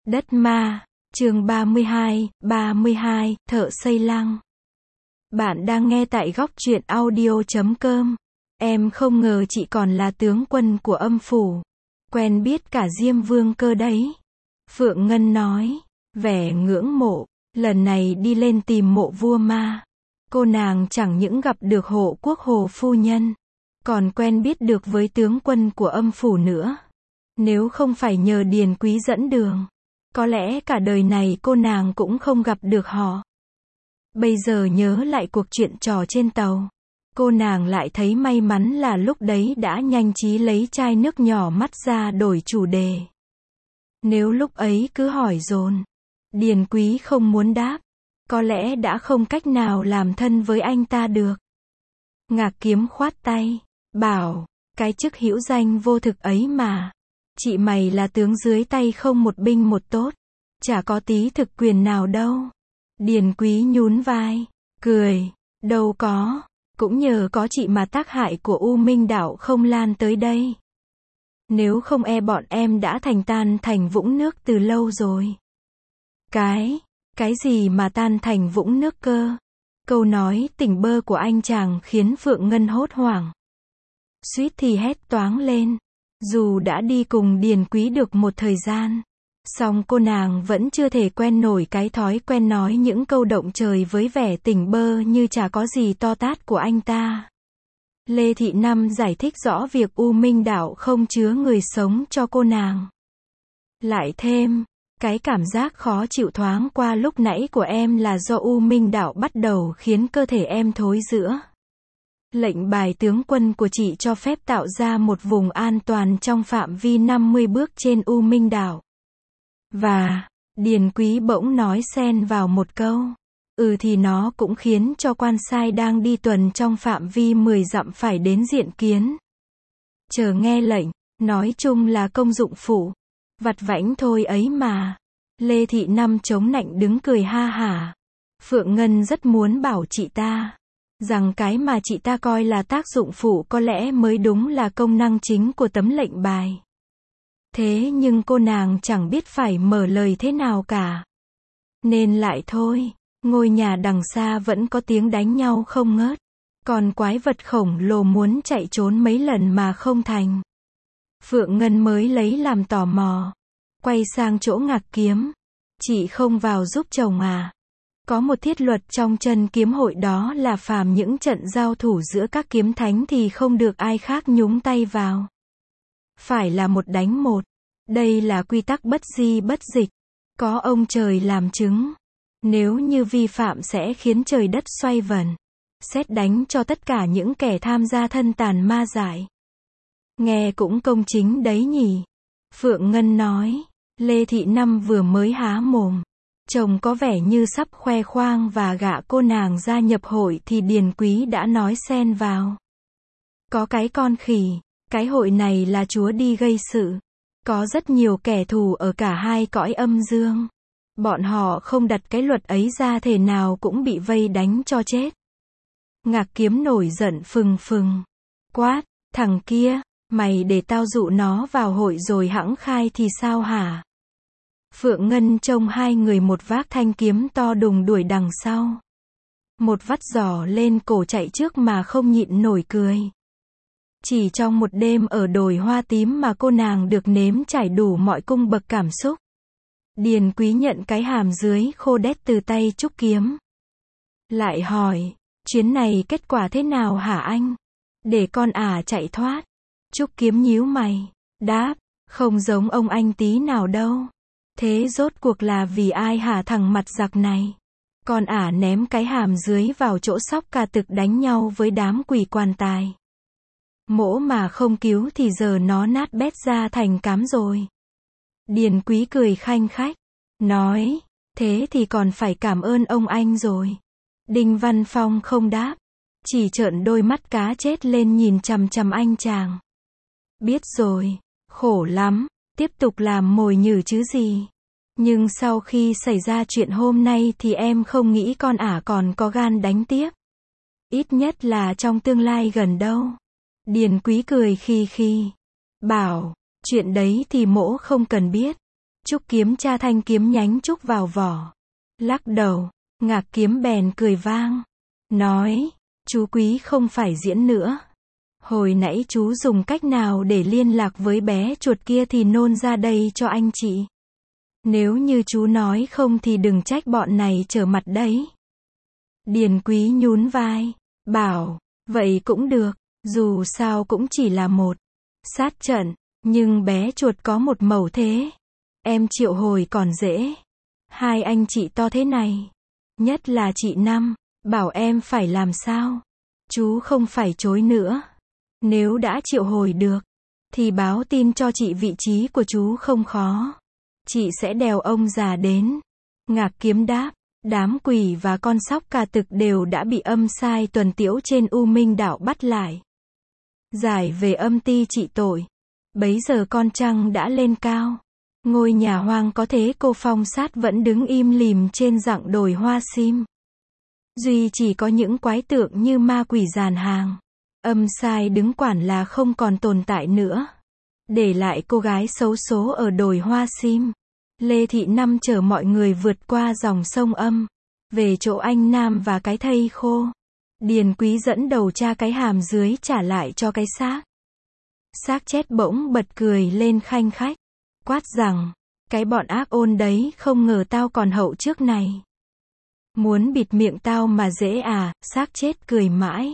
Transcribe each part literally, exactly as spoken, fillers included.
Đất ma, chương ba mươi hai, ba mươi hai, thợ xây lăng. Bạn đang nghe tại góc truyện audio chấm com. Em không ngờ chị còn là tướng quân của âm phủ. Quen biết cả Diêm Vương Cơ đấy. Phượng Ngân nói, vẻ ngưỡng mộ, lần này đi lên tìm mộ vua ma. Cô nàng chẳng những gặp được hộ quốc Hồ phu nhân, còn quen biết được với tướng quân của âm phủ nữa. Nếu không phải nhờ Điền Quý dẫn đường, có lẽ cả đời này cô nàng cũng không gặp được họ. Bây giờ nhớ lại cuộc chuyện trò trên tàu, cô nàng lại thấy may mắn là lúc đấy đã nhanh trí lấy chai nước nhỏ mắt ra đổi chủ đề. Nếu lúc ấy cứ hỏi dồn, Điền Quý không muốn đáp, có lẽ đã không cách nào làm thân với anh ta được. Ngạc Kiếm khoát tay, bảo, cái chức hữu danh vô thực ấy mà. Chị mày là tướng dưới tay không một binh một tốt, chả có tí thực quyền nào đâu. Điền Quý nhún vai, cười, đâu có, cũng nhờ có chị mà tác hại của U Minh Đạo không lan tới đây. Nếu không e bọn em đã thành tan thành vũng nước từ lâu rồi. Cái, cái gì mà tan thành vũng nước cơ? Câu nói tỉnh bơ của anh chàng khiến Phượng Ngân hốt hoảng. Suýt thì hét toáng lên. Dù đã đi cùng Điền Quý được một thời gian, song cô nàng vẫn chưa thể quen nổi cái thói quen nói những câu động trời với vẻ tỉnh bơ như chả có gì to tát của anh ta. Lê Thị Năm giải thích rõ việc U Minh Đạo không chứa người sống cho cô nàng. Lại thêm, cái cảm giác khó chịu thoáng qua lúc nãy của em là do U Minh Đạo bắt đầu khiến cơ thể em thối rữa. Lệnh bài tướng quân của chị cho phép tạo ra một vùng an toàn trong phạm vi năm mươi bước trên U Minh Đảo. Và, Điền Quý bỗng nói xen vào một câu. Ừ thì nó cũng khiến cho quan sai đang đi tuần trong phạm vi mười dặm phải đến diện kiến. Chờ nghe lệnh, nói chung là công dụng phụ. Vặt vãnh thôi ấy mà. Lê Thị Năm chống nạnh đứng cười ha hả. Phượng Ngân rất muốn bảo chị ta rằng cái mà chị ta coi là tác dụng phụ có lẽ mới đúng là công năng chính của tấm lệnh bài. Thế nhưng cô nàng chẳng biết phải mở lời thế nào cả. Nên lại thôi, ngôi nhà đằng xa vẫn có tiếng đánh nhau không ngớt. Còn quái vật khổng lồ muốn chạy trốn mấy lần mà không thành. Phượng Ngân mới lấy làm tò mò. Quay sang chỗ Ngạc Kiếm. Chị không vào giúp chồng à? Có một thiết luật trong chân kiếm hội đó là phàm những trận giao thủ giữa các kiếm thánh thì không được ai khác nhúng tay vào. Phải là một đánh một. Đây là quy tắc bất di bất dịch. Có ông trời làm chứng. Nếu như vi phạm sẽ khiến trời đất xoay vần. Sét đánh cho tất cả những kẻ tham gia thân tàn ma dại. Nghe cũng công chính đấy nhỉ? Phượng Ngân nói. Lê Thị Năm vừa mới há mồm. Chồng có vẻ như sắp khoe khoang và gạ cô nàng gia nhập hội thì Điền Quý đã nói xen vào. Có cái con khỉ, cái hội này là chúa đi gây sự. Có rất nhiều kẻ thù ở cả hai cõi âm dương. Bọn họ không đặt cái luật ấy ra thể nào cũng bị vây đánh cho chết. Ngạc Kiếm nổi giận phừng phừng. Quát, thằng kia, mày để tao dụ nó vào hội rồi hẵng khai thì sao hả? Phượng Ngân trông hai người một vác thanh kiếm to đùng đuổi đằng sau. Một vắt giỏ lên cổ chạy trước mà không nhịn nổi cười. Chỉ trong một đêm ở đồi hoa tím mà cô nàng được nếm trải đủ mọi cung bậc cảm xúc. Điền Quý nhận cái hàm dưới khô đét từ tay Trúc Kiếm. Lại hỏi, chuyến này kết quả thế nào hả anh? Để con ả chạy thoát. Trúc Kiếm nhíu mày, đáp, không giống ông anh tí nào đâu. Thế rốt cuộc là vì ai hả thằng mặt giặc này? Con ả ném cái hàm dưới vào chỗ sóc ca tực đánh nhau với đám quỷ quan tài. Mỗ mà không cứu thì giờ nó nát bét ra thành cám rồi. Điền Quý cười khanh khách. Nói, thế thì còn phải cảm ơn ông anh rồi. Đinh Văn Phong không đáp. Chỉ trợn đôi mắt cá chết lên nhìn chằm chằm anh chàng. Biết rồi, khổ lắm. Tiếp tục làm mồi nhử chứ gì. Nhưng sau khi xảy ra chuyện hôm nay thì em không nghĩ con ả còn có gan đánh tiếp. Ít nhất là trong tương lai gần đâu. Điền Quý cười khi khi. Bảo, chuyện đấy thì mỗ không cần biết. Trúc Kiếm tra thanh kiếm nhánh trúc vào vỏ. Lắc đầu, Ngạc Kiếm bèn cười vang. Nói, chú Quý không phải diễn nữa. Hồi nãy chú dùng cách nào để liên lạc với bé chuột kia thì nôn ra đây cho anh chị. Nếu như chú nói không thì đừng trách bọn này trở mặt đấy. Điền Quý nhún vai, bảo, vậy cũng được, dù sao cũng chỉ là một sát trận, nhưng bé chuột có một mẩu thế. Em triệu hồi còn dễ. Hai anh chị to thế này, nhất là chị Năm, bảo em phải làm sao. Chú không phải chối nữa. Nếu đã triệu hồi được, thì báo tin cho chị vị trí của chú không khó. Chị sẽ đèo ông già đến. Ngạc Kiếm đáp, đám quỷ và con sóc cà tực đều đã bị âm sai tuần tiễu trên U Minh Đạo bắt lại. Giải về âm ti trị tội. Bấy giờ con trăng đã lên cao. Ngôi nhà hoang có thế cô phong sát vẫn đứng im lìm trên dặng đồi hoa sim. Duy chỉ có những quái tượng như ma quỷ dàn hàng. Âm sai đứng quản là không còn tồn tại nữa. Để lại cô gái xấu số ở đồi hoa sim. Lê Thị Năm chở mọi người vượt qua dòng sông âm. Về chỗ anh Nam và cái thây khô. Điền Quý dẫn đầu cha cái hàm dưới trả lại cho cái xác. Xác chết bỗng bật cười lên khanh khách. Quát rằng, cái bọn ác ôn đấy không ngờ tao còn hậu trước này. Muốn bịt miệng tao mà dễ à, xác chết cười mãi.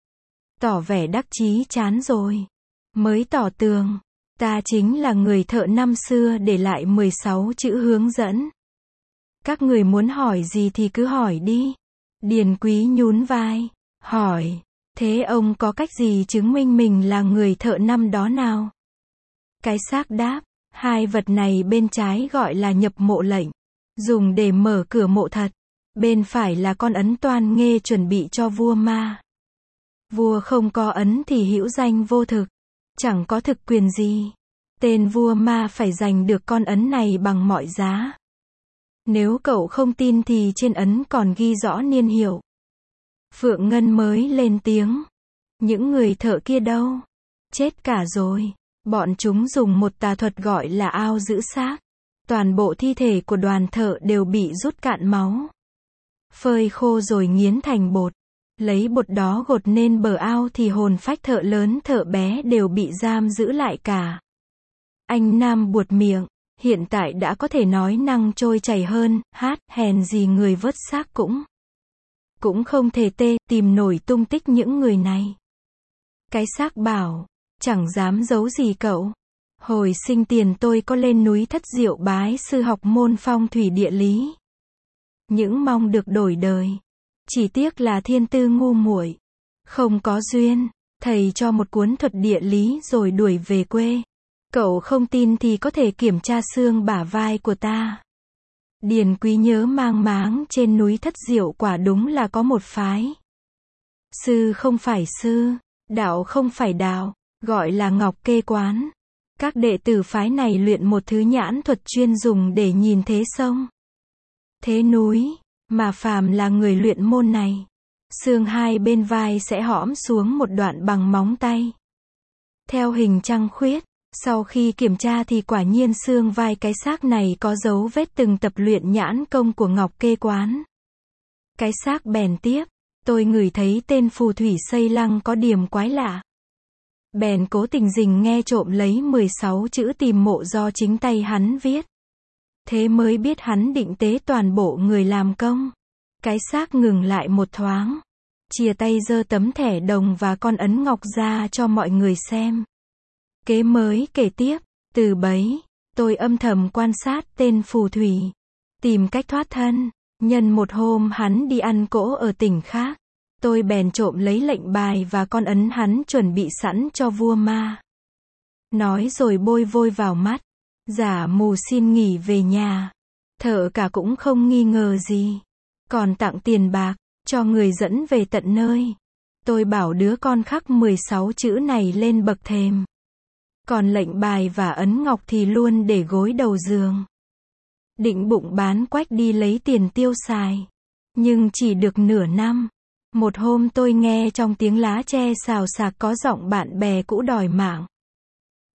Tỏ vẻ đắc chí chán rồi. Mới tỏ tường, ta chính là người thợ năm xưa để lại mười sáu chữ hướng dẫn. Các người muốn hỏi gì thì cứ hỏi đi. Điền Quý nhún vai, hỏi, thế ông có cách gì chứng minh mình là người thợ năm đó nào? Cái xác đáp, hai vật này bên trái gọi là nhập mộ lệnh, dùng để mở cửa mộ thật. Bên phải là con ấn toan nghê chuẩn bị cho vua ma. Vua không có ấn thì hữu danh vô thực, chẳng có thực quyền gì. Tên vua ma phải giành được con ấn này bằng mọi giá. Nếu cậu không tin thì trên ấn còn ghi rõ niên hiệu. Phượng Ngân mới lên tiếng. Những người thợ kia đâu? Chết cả rồi. Bọn chúng dùng một tà thuật gọi là ao giữ xác. Toàn bộ thi thể của đoàn thợ đều bị rút cạn máu. Phơi khô rồi nghiến thành bột. Lấy bột đó gột nên bờ ao thì hồn phách thợ lớn thợ bé đều bị giam giữ lại cả. Anh Nam buột miệng. Hiện tại đã có thể nói năng trôi chảy hơn, hát, hèn gì người vớt xác cũng. Cũng không thể tê, tìm nổi tung tích những người này. Cái xác bảo, chẳng dám giấu gì cậu. Hồi sinh tiền tôi có lên núi Thất Diệu bái sư học môn phong thủy địa lý. Những mong được đổi đời. Chỉ tiếc là thiên tư ngu muội, không có duyên. Thầy cho một cuốn thuật địa lý rồi đuổi về quê. Cậu không tin thì có thể kiểm tra xương bả vai của ta. Điền Quý nhớ mang máng trên núi Thất Diệu quả đúng là có một phái. Sư không phải sư, đạo không phải đạo, gọi là Ngọc Kê Quán. Các đệ tử phái này luyện một thứ nhãn thuật chuyên dùng để nhìn thế sông, thế núi, mà phàm là người luyện môn này, xương hai bên vai sẽ hõm xuống một đoạn bằng móng tay. Theo hình trăng khuyết. Sau khi kiểm tra thì quả nhiên xương vai cái xác này có dấu vết từng tập luyện nhãn công của Ngọc Kê Quán. Cái xác bèn tiếp, tôi ngửi thấy tên phù thủy xây lăng có điểm quái lạ. Bèn cố tình rình nghe trộm lấy mười sáu chữ tìm mộ do chính tay hắn viết. Thế mới biết hắn định tế toàn bộ người làm công. Cái xác ngừng lại một thoáng. Chia tay giơ tấm thẻ đồng và con ấn ngọc ra cho mọi người xem. Kế mới kể tiếp, từ bấy, tôi âm thầm quan sát tên phù thủy, tìm cách thoát thân. Nhân một hôm hắn đi ăn cỗ ở tỉnh khác, tôi bèn trộm lấy lệnh bài và con ấn hắn chuẩn bị sẵn cho vua ma. Nói rồi bôi vôi vào mắt, giả mù xin nghỉ về nhà. Thợ cả cũng không nghi ngờ gì, còn tặng tiền bạc, cho người dẫn về tận nơi. Tôi bảo đứa con khắc mười sáu chữ này lên bậc thềm. Còn lệnh bài và ấn ngọc thì luôn để gối đầu giường. Định bụng bán quách đi lấy tiền tiêu xài. Nhưng chỉ được nửa năm. Một hôm tôi nghe trong tiếng lá tre xào xạc có giọng bạn bè cũ đòi mạng.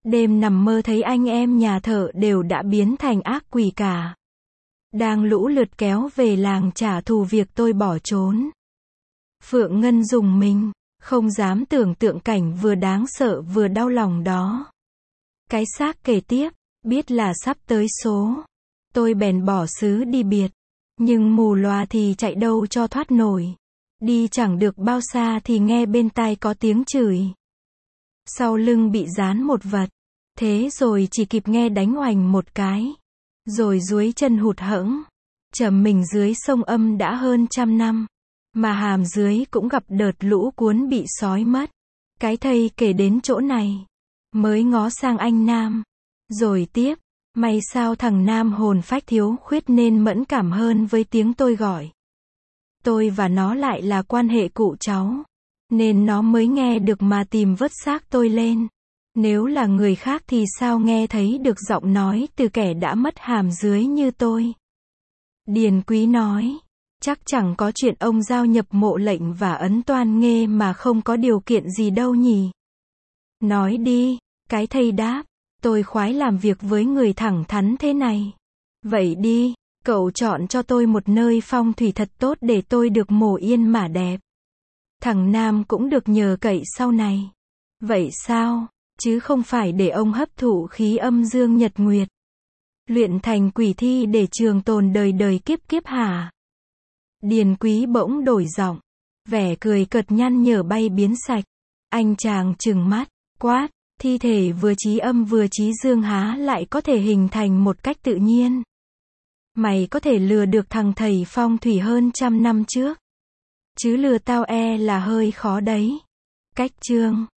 Đêm nằm mơ thấy anh em nhà thợ đều đã biến thành ác quỷ cả. Đang lũ lượt kéo về làng trả thù việc tôi bỏ trốn. Phượng Ngân rùng mình, không dám tưởng tượng cảnh vừa đáng sợ vừa đau lòng đó. Cái xác kể tiếp, biết là sắp tới số. Tôi bèn bỏ xứ đi biệt. Nhưng mù lòa thì chạy đâu cho thoát nổi. Đi chẳng được bao xa thì nghe bên tai có tiếng chửi. Sau lưng bị dán một vật. Thế rồi chỉ kịp nghe đánh oành một cái. Rồi duỗi chân hụt hẫng. Chầm mình dưới sông Âm đã hơn trăm năm. Mà hàm dưới cũng gặp đợt lũ cuốn bị sói mất. Cái thây kể đến chỗ này. Mới ngó sang anh Nam. Rồi tiếp. May sao thằng Nam hồn phách thiếu khuyết nên mẫn cảm hơn với tiếng tôi gọi. Tôi và nó lại là quan hệ cụ cháu. Nên nó mới nghe được mà tìm vớt xác tôi lên. Nếu là người khác thì sao nghe thấy được giọng nói từ kẻ đã mất hàm dưới như tôi. Điền Quý nói. Chắc chẳng có chuyện ông giao nhập mộ lệnh và ấn toan nghê mà không có điều kiện gì đâu nhỉ. Nói đi, cái thây đáp. Tôi khoái làm việc với người thẳng thắn thế này. Vậy đi, cậu chọn cho tôi một nơi phong thủy thật tốt để tôi được mổ yên mà đẹp. Thằng Nam cũng được nhờ cậy sau này. Vậy sao, chứ không phải để ông hấp thụ khí âm dương nhật nguyệt. Luyện thành quỷ thi để trường tồn đời đời kiếp kiếp hả? Điền Quý bỗng đổi giọng. Vẻ cười cợt nhăn nhở bay biến sạch. Anh chàng trừng mắt, quát. Thi thể vừa chí âm vừa chí dương há lại có thể hình thành một cách tự nhiên. Mày có thể lừa được thằng thầy phong thủy hơn trăm năm trước. Chứ lừa tao e là hơi khó đấy. Cách chương